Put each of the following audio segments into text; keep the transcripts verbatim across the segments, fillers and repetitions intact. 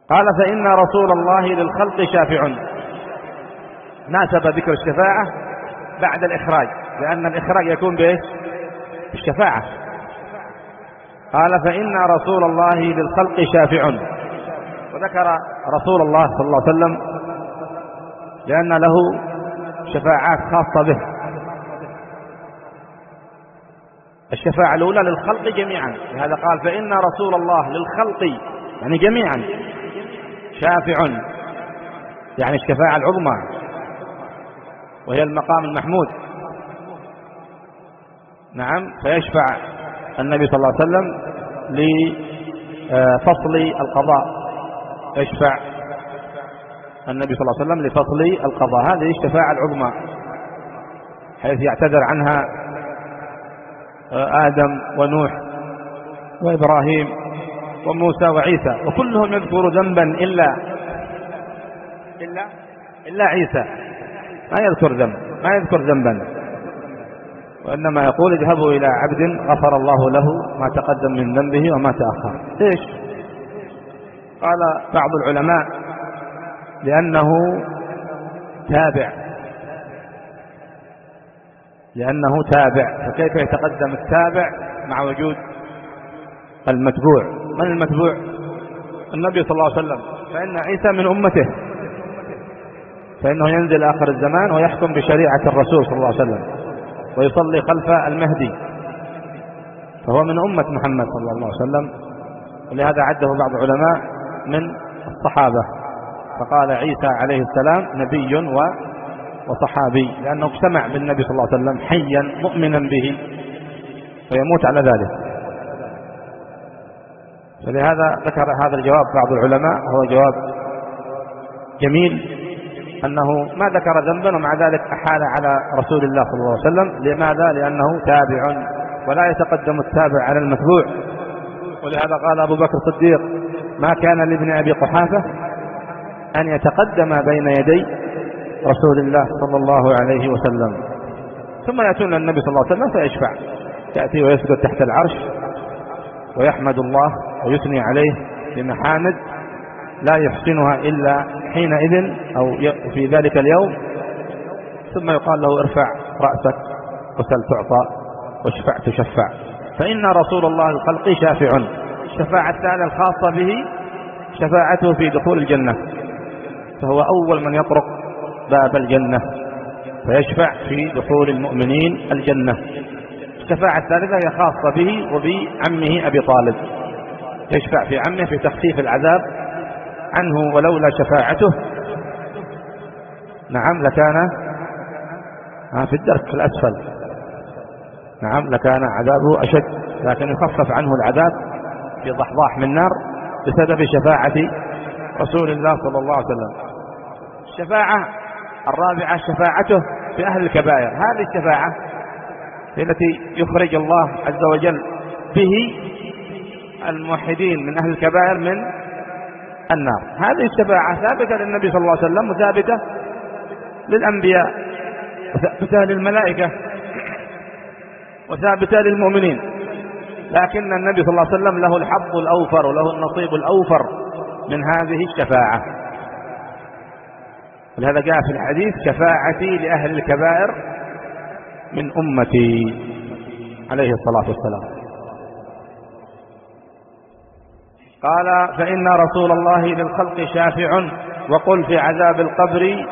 قال فإن رسول الله للخلق شافع. ناسب ذكر الشفاعة بعد الإخراج، لأن الإخراج يكون بإيش؟ بالشفاعة. قال فإن رسول الله للخلق شافع، وذكر رسول الله صلى الله عليه وسلم لأن له شفاعات خاصة به. الشفاعة الأولى للخلق جميعا، لهذا قال فإن رسول الله للخلق يعني جميعا شافع، يعني الشفاعة العظمى وهي المقام المحمود. نعم، فيشفع النبي صلى الله عليه وسلم لفصل القضاء، يشفع النبي صلى الله عليه وسلم لفصل القضاء، هذه الشفاعة العظمى حيث يعتذر عنها آدم ونوح وإبراهيم وموسى وعيسى، وكلهم يذكر ذنبا إلا إلا إلا عيسى، ما يذكر ذنب، ما يذكر ذنبا، وإنما يقول اذهبوا إلى عبد غفر الله له ما تقدم من ذنبه وما تأخر. ليش؟ قال بعض العلماء لأنه تابع، لأنه تابع، فكيف يتقدم التابع مع وجود المتبوع؟ من المتبوع؟ النبي صلى الله عليه وسلم، فإن عيسى من أمته، فإنه ينزل آخر الزمان ويحكم بشريعة الرسول صلى الله عليه وسلم ويصلي خلف المهدي، فهو من أمة محمد صلى الله عليه وسلم، ولهذا عده بعض العلماء من الصحابة، فقال عيسى عليه السلام نبي وصحابي، لأنه اجتمع بالنبي صلى الله عليه وسلم حيا مؤمنا به فيموت على ذلك. فلهذا ذكر هذا الجواب بعض العلماء، هو جواب جميل، أنه ما ذكر ذنبا ومع ذلك أحال على رسول الله صلى الله عليه وسلم. لماذا؟ لأنه تابع ولا يتقدم التابع على المتبوع. ولهذا قال أبو بكر الصديق ما كان لابن أبي قحافة أن يتقدم بين يدي رسول الله صلى الله عليه وسلم. ثم يأتون النبي صلى الله عليه وسلم فيشفع، يأتي ويسجد تحت العرش ويحمد الله ويثني عليه بمحامد لا يحسنها إلا حينئذ أو في ذلك اليوم، ثم يقال له ارفع رأسك وسل تعطى واشفع تشفع. فإن رسول الله الخلق شافع. الشفاعة الثانية الخاصة به شفاعته في دخول الجنة، فهو أول من يطرق باب الجنة فيشفع في دخول المؤمنين الجنة. الشفاعة الثالثة هي خاصة به وبعمه أبي طالب، يشفع في عمه في تخفيف العذاب عنه، ولولا شفاعته نعم لكان في الدرك الأسفل، نعم لكان عذابه أشد، لكن يخفف عنه العذاب في ضحضاح من نار بسبب شفاعة رسول الله صلى الله عليه وسلم. الشفاعة الرابعة شفاعته في أهل الكبائر. هذه الشفاعة هي التي يخرج الله عز وجل به الموحدين من أهل الكبائر من النار. هذه الشفاعة ثابتة للنبي صلى الله عليه وسلم وثابتة للأنبياء وثابتة للملائكة وثابتة للمؤمنين، لكن النبي صلى الله عليه وسلم له الحظ الأوفر وله النصيب الأوفر من هذه الشفاعة. ولهذا جاء في الحديث شفاعتي لأهل الكبائر من أمتي عليه الصلاة والسلام. قال فإن رسول الله للخلق شافع. وقل في عذاب القبر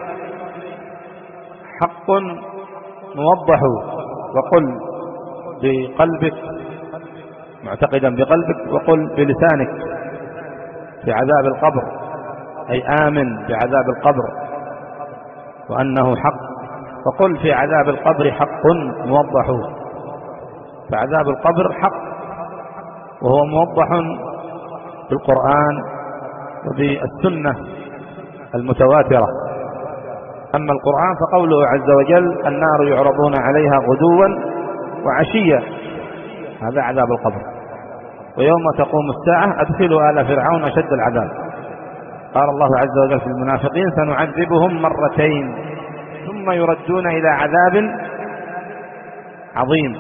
حق موضح. وقل بقلبك معتقدا بقلبك، وقل بلسانك في عذاب القبر، أي آمن بعذاب القبر وأنه حق. وقل في عذاب القبر حق موضح، فعذاب القبر حق وهو موضح بالقرآن وبالسنة المتواترة. أما القرآن فقوله عز وجل النار يعرضون عليها غدوا وعشيا، هذا عذاب القبر. ويوم تقوم الساعة أدخلوا آل فرعون أشد العذاب. قال الله عز وجل في المنافقين سنعذبهم مرتين ثم يردون إلى عذاب عظيم.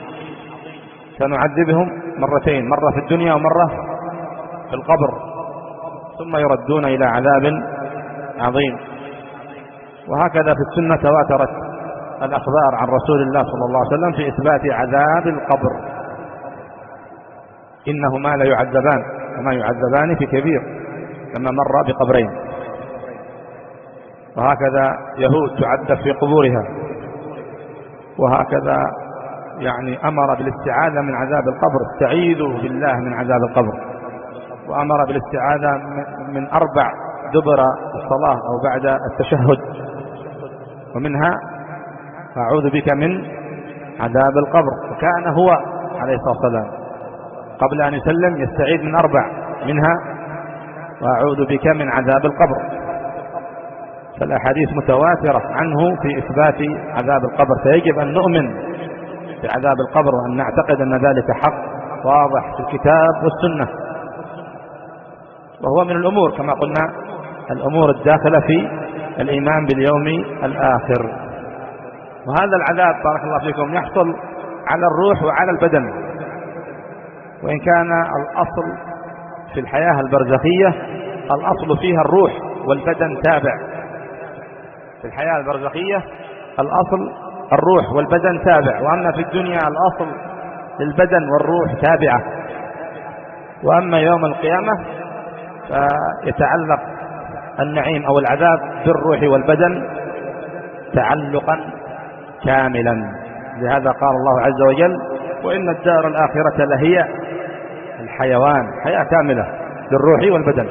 سنعذبهم مرتين، مرة في الدنيا ومرة في القبر، ثم يردون إلى عذاب عظيم. وهكذا في السنة تواترت الأخبار عن رسول الله صلى الله عليه وسلم في إثبات عذاب القبر، إنهما لا يعذبان وما يعذبان في كبير لما مر بقبرين. وهكذا يهود تعذب في قبورها، وهكذا يعني أمر بالاستعاذة من عذاب القبر، استعيذوا بالله من عذاب القبر، وأمر بالاستعاذة من أربع دبر الصلاة أو بعد التشهد، ومنها أعوذ بك من عذاب القبر. وكان هو عليه الصلاة والسلام قبل أن يسلم يستعيذ من أربع، منها وأعوذ بك من عذاب القبر. فالأحاديث متواترة عنه في إثبات عذاب القبر، فيجب أن نؤمن بعذاب القبر وأن نعتقد أن ذلك حق واضح في الكتاب والسنة، وهو من الأمور كما قلنا الأمور الداخلة في الإيمان باليوم الآخر. وهذا العذاب بارك الله فيكم يحصل على الروح وعلى البدن، وإن كان الأصل في الحياة البرزخية الأصل فيها الروح والبدن تابع. في الحياة البرزخية الأصل الروح والبدن تابع، وأما في الدنيا الأصل للبدن والروح تابعة. وأما يوم القيامة فيتعلق النعيم أو العذاب بالروح والبدن تعلقا كاملا. لهذا قال الله عز وجل وإن الدار الآخرة لهي الحيوان، حياة كاملة للروح والبدن.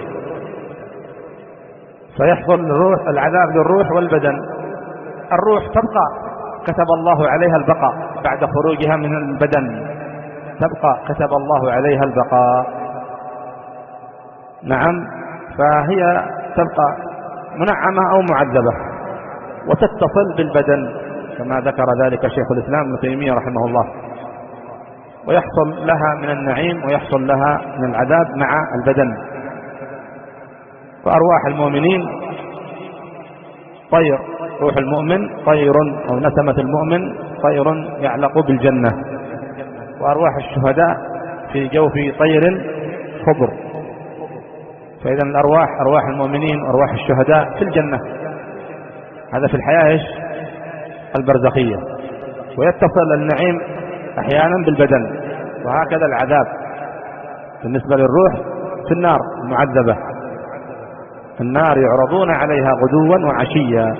فيحصل الروح العذاب للروح والبدن. الروح تبقى كتب الله عليها البقاء بعد خروجها من البدن، تبقى كتب الله عليها البقاء. نعم، فهي تبقى منعمة أو معذبة وتتصل بالبدن كما ذكر ذلك شيخ الإسلام ابن تيمية رحمه الله. ويحصل لها من النعيم ويحصل لها من العذاب مع البدن. فأرواح المؤمنين طير، روح المؤمن طير أو نسمة المؤمن طير يعلق بالجنة، وأرواح الشهداء في جوف طير خضر. فإذا الأرواح أرواح المؤمنين وأرواح الشهداء في الجنة، هذا في الحياة إيش البرزخية. ويتصل النعيم أحيانا بالبدن. وهكذا العذاب بالنسبة للروح في النار المعذبة، النار يعرضون عليها غدوا وعشيا،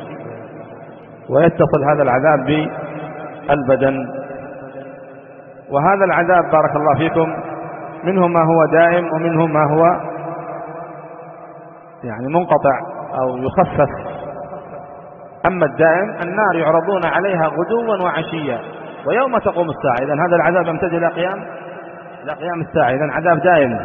ويتصل هذا العذاب بالبدن. وهذا العذاب بارك الله فيكم منه ما هو دائم ومنه ما هو يعني منقطع أو يخفف. أما الدائم النار يعرضون عليها غدوا وعشيا ويوم تقوم الساعة. إذن هذا العذاب يمتد إلى قيام إلى قيام الساعة، إذن عذاب دائم.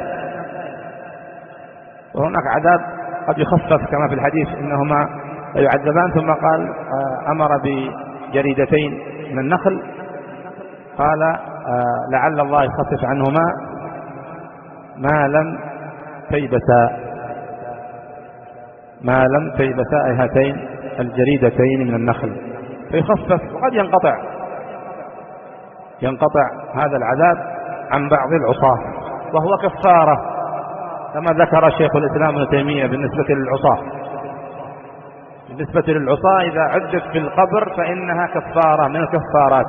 وهناك عذاب قد يخفف كما في الحديث إنهما يعذبان، ثم قال أمر بجريدتين من النخل، قال لعل الله يخفف عنهما ما لم تيبسا، ما لم تيبسا هاتين الجريدتين من النخل، فيخفف. وقد ينقطع ينقطع هذا العذاب عن بعض العصاة، وهو كفارة كما ذكر شيخ الإسلام ابن تيمية بالنسبة للعصاة. بالنسبة للعصاة إذا عذب في القبر فإنها كفارة من الكفارات،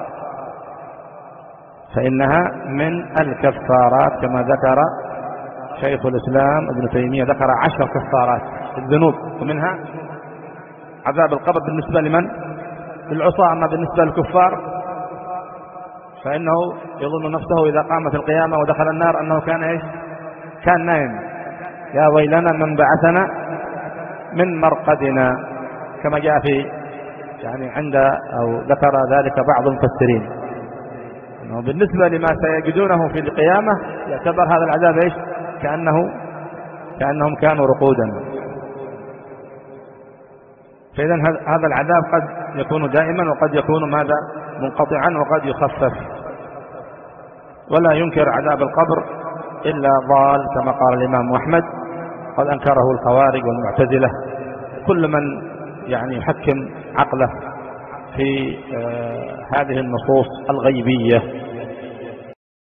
فإنها من الكفارات كما ذكر شيخ الإسلام ابن تيمية، ذكر عشر كفارات الذنوب، ومنها عذاب القبر بالنسبة لمن؟ للعصاة. أما بالنسبة للكفار فإنه يظن نفسه إذا قامت القيامة ودخل النار أنه كان إيش؟ كان نائم. يا ويلنا من بعثنا من مرقدنا، كما جاء في يعني عند أو ذكر ذلك بعض المفسرين أنه بالنسبة لما سيجدونه في القيامة يعتبر هذا العذاب إيش؟ كأنه كأنهم كانوا رقودا. فإذا هذا العذاب قد يكون دائما وقد يكون ماذا؟ منقطعا، وقد يخفف. ولا ينكر عذاب القبر إلا ضال كما قال الإمام أحمد، قد أنكره الخوارج والمعتزلة. كل من يعني يحكم عقله في آه هذه النصوص الغيبية